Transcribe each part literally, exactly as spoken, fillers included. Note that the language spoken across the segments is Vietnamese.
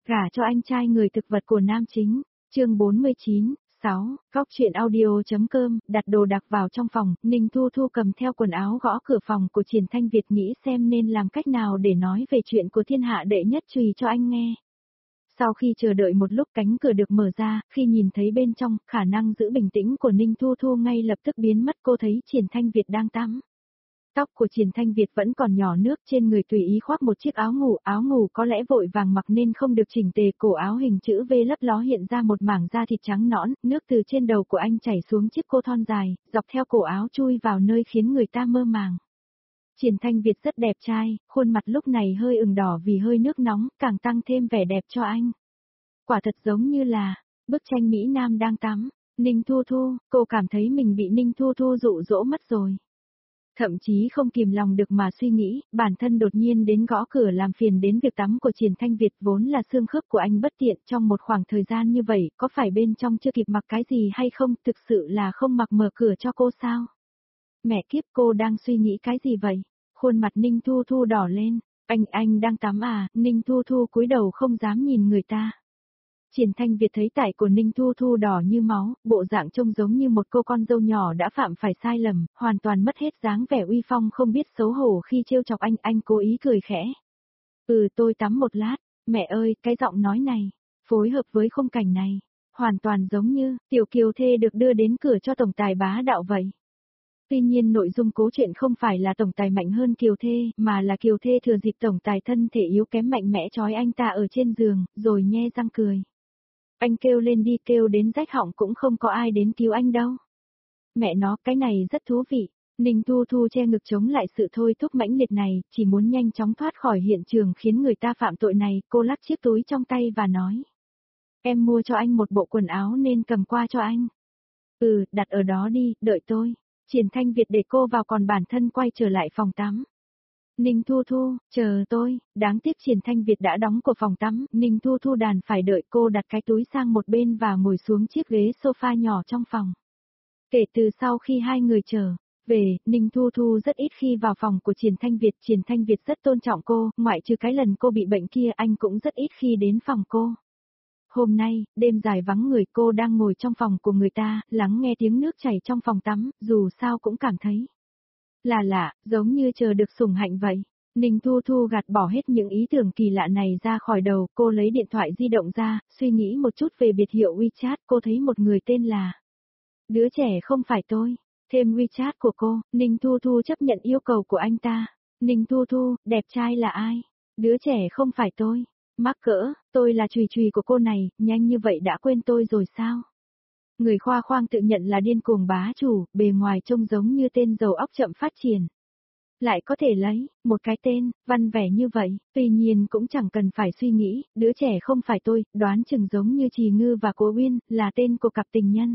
Gả cho anh trai người thực vật của nam chính, chương bốn mươi chín, sáu, góc chuyện audio.com, đặt đồ đạc vào trong phòng, Ninh Thu Thu cầm theo quần áo gõ cửa phòng của Triển Thanh Việt nghĩ xem nên làm cách nào để nói về chuyện của thiên hạ đệ nhất chùy cho anh nghe. Sau khi chờ đợi một lúc cánh cửa được mở ra, khi nhìn thấy bên trong, khả năng giữ bình tĩnh của Ninh Thu Thu ngay lập tức biến mất, cô thấy Triển Thanh Việt đang tắm. Tóc của Triển Thanh Việt vẫn còn nhỏ nước, trên người tùy ý khoác một chiếc áo ngủ, áo ngủ có lẽ vội vàng mặc nên không được chỉnh tề, cổ áo hình chữ V lấp ló hiện ra một mảng da thịt trắng nõn, nước từ trên đầu của anh chảy xuống chiếc cô thon dài, dọc theo cổ áo chui vào nơi khiến người ta mơ màng. Triển Thanh Việt rất đẹp trai, khuôn mặt lúc này hơi ửng đỏ vì hơi nước nóng, càng tăng thêm vẻ đẹp cho anh. Quả thật giống như là bức tranh Mỹ Nam đang tắm. Ninh Thu Thu, cô cảm thấy mình bị Ninh Thu Thu dụ dỗ mất rồi. Thậm chí không kìm lòng được mà suy nghĩ, bản thân đột nhiên đến gõ cửa làm phiền đến việc tắm của Triển Thanh Việt, vốn là xương khớp của anh bất tiện trong một khoảng thời gian như vậy, có phải bên trong chưa kịp mặc cái gì hay không, thực sự là không mặc mở cửa cho cô sao? Mẹ kiếp, cô đang suy nghĩ cái gì vậy? Khuôn mặt Ninh Thu Thu đỏ lên, anh anh đang tắm à? Ninh Thu Thu cúi đầu không dám nhìn người ta. Triển Thanh Việt thấy tải của Ninh Thu Thu đỏ như máu, bộ dạng trông giống như một cô con dâu nhỏ đã phạm phải sai lầm, hoàn toàn mất hết dáng vẻ uy phong không biết xấu hổ khi trêu chọc anh, anh cố ý cười khẽ. Ừ, tôi tắm một lát, mẹ ơi, cái giọng nói này, phối hợp với khung cảnh này, hoàn toàn giống như tiểu kiều thê được đưa đến cửa cho tổng tài bá đạo vậy. Tuy nhiên nội dung cố truyện không phải là tổng tài mạnh hơn kiều thê, mà là kiều thê thừa dịp tổng tài thân thể yếu kém mạnh mẽ trói anh ta ở trên giường, rồi nhe răng cười. Anh kêu lên đi, kêu đến rách họng cũng không có ai đến cứu anh đâu. Mẹ nó, cái này rất thú vị. Ninh Thu Thu che ngực chống lại sự thôi thúc mãnh liệt này, chỉ muốn nhanh chóng thoát khỏi hiện trường khiến người ta phạm tội này, cô lắc chiếc túi trong tay và nói. Em mua cho anh một bộ quần áo nên cầm qua cho anh. Ừ, đặt ở đó đi, đợi tôi. Triển Thanh Việt để cô vào còn bản thân quay trở lại phòng tắm. Ninh Thu Thu, chờ tôi, đáng tiếc Triển Thanh Việt đã đóng cửa phòng tắm, Ninh Thu Thu đàn phải đợi, cô đặt cái túi sang một bên và ngồi xuống chiếc ghế sofa nhỏ trong phòng. Kể từ sau khi hai người trở về, Ninh Thu Thu rất ít khi vào phòng của Triển Thanh Việt, Triển Thanh Việt rất tôn trọng cô, ngoại trừ cái lần cô bị bệnh kia anh cũng rất ít khi đến phòng cô. Hôm nay, đêm dài vắng người, cô đang ngồi trong phòng của người ta, lắng nghe tiếng nước chảy trong phòng tắm, dù sao cũng cảm thấy là lạ, giống như chờ được sủng hạnh vậy. Ninh Thu Thu gạt bỏ hết những ý tưởng kỳ lạ này ra khỏi đầu, cô lấy điện thoại di động ra, suy nghĩ một chút về biệt hiệu WeChat, cô thấy một người tên là Đứa Trẻ Không Phải Tôi. Thêm WeChat của cô, Ninh Thu Thu chấp nhận yêu cầu của anh ta. Ninh Thu Thu, đẹp trai là ai? Đứa Trẻ Không Phải Tôi. Mắc cỡ, tôi là chùy chùy của cô này, nhanh như vậy đã quên tôi rồi sao? Người khoa khoang tự nhận là điên cuồng bá chủ, bề ngoài trông giống như tên giàu óc chậm phát triển. Lại có thể lấy một cái tên văn vẻ như vậy, tuy nhiên cũng chẳng cần phải suy nghĩ, Đứa Trẻ Không Phải Tôi, đoán chừng giống như Trì Ngư và Cố Uyên, là tên của cặp tình nhân.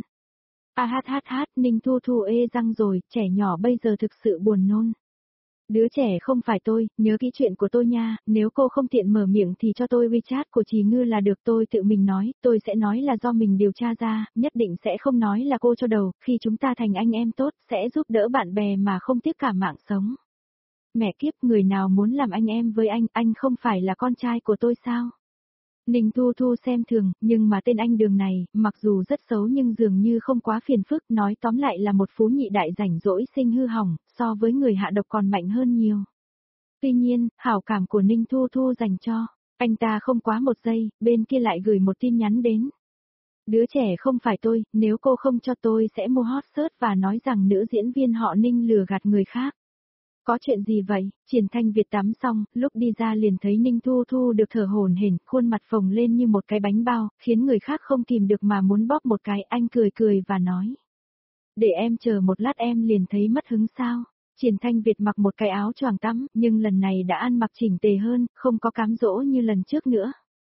A hát hát hát, Ninh Thu Thu ê răng rồi, trẻ nhỏ bây giờ thực sự buồn nôn. Đứa Trẻ Không Phải Tôi, nhớ kỹ chuyện của tôi nha, nếu cô không tiện mở miệng thì cho tôi WeChat của Trì Ngư là được, tôi tự mình nói, tôi sẽ nói là do mình điều tra ra, nhất định sẽ không nói là cô cho đầu, khi chúng ta thành anh em tốt, sẽ giúp đỡ bạn bè mà không tiếc cả mạng sống. Mẹ kiếp, người nào muốn làm anh em với anh, anh không phải là con trai của tôi sao? Ninh Thu Thu xem thường, nhưng mà tên anh Đường này, mặc dù rất xấu nhưng dường như không quá phiền phức, nói tóm lại là một phú nhị đại rảnh rỗi sinh hư hỏng, so với người hạ độc còn mạnh hơn nhiều. Tuy nhiên, hảo cảm của Ninh Thu Thu dành cho anh ta không quá một giây, bên kia lại gửi một tin nhắn đến. Đứa Trẻ Không Phải Tôi, nếu cô không cho tôi sẽ mua hot search và nói rằng nữ diễn viên họ Ninh lừa gạt người khác. Có chuyện gì vậy? Triển Thanh Việt tắm xong, lúc đi ra liền thấy Ninh Thu Thu được thở hổn hển, khuôn mặt phồng lên như một cái bánh bao, khiến người khác không kìm được mà muốn bóp một cái, anh cười cười và nói. Để em chờ một lát, em liền thấy mất hứng sao? Triển Thanh Việt mặc một cái áo choàng tắm, nhưng lần này đã ăn mặc chỉnh tề hơn, không có cám dỗ như lần trước nữa.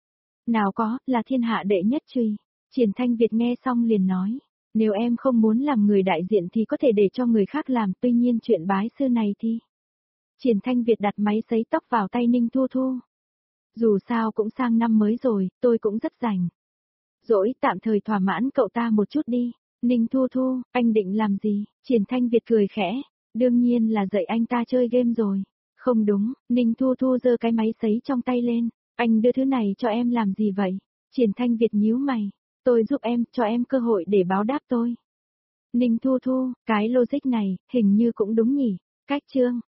Nào có, là thiên hạ đệ nhất chùy. Triển Thanh Việt nghe xong liền nói. Nếu em không muốn làm người đại diện thì có thể để cho người khác làm, tuy nhiên chuyện bái sư này thì... Triển Thanh Việt đặt máy sấy tóc vào tay Ninh Thu Thu. Dù sao cũng sang năm mới rồi, tôi cũng rất rảnh. Dỗi tạm thời thỏa mãn cậu ta một chút đi. Ninh Thu Thu, anh định làm gì? Triển Thanh Việt cười khẽ. Đương nhiên là dạy anh ta chơi game rồi. Không đúng, Ninh Thu Thu giơ cái máy sấy trong tay lên. Anh đưa thứ này cho em làm gì vậy? Triển Thanh Việt nhíu mày. Tôi giúp em, cho em cơ hội để báo đáp tôi. Ninh Thu Thu, cái logic này, hình như cũng đúng nhỉ. Cách chương.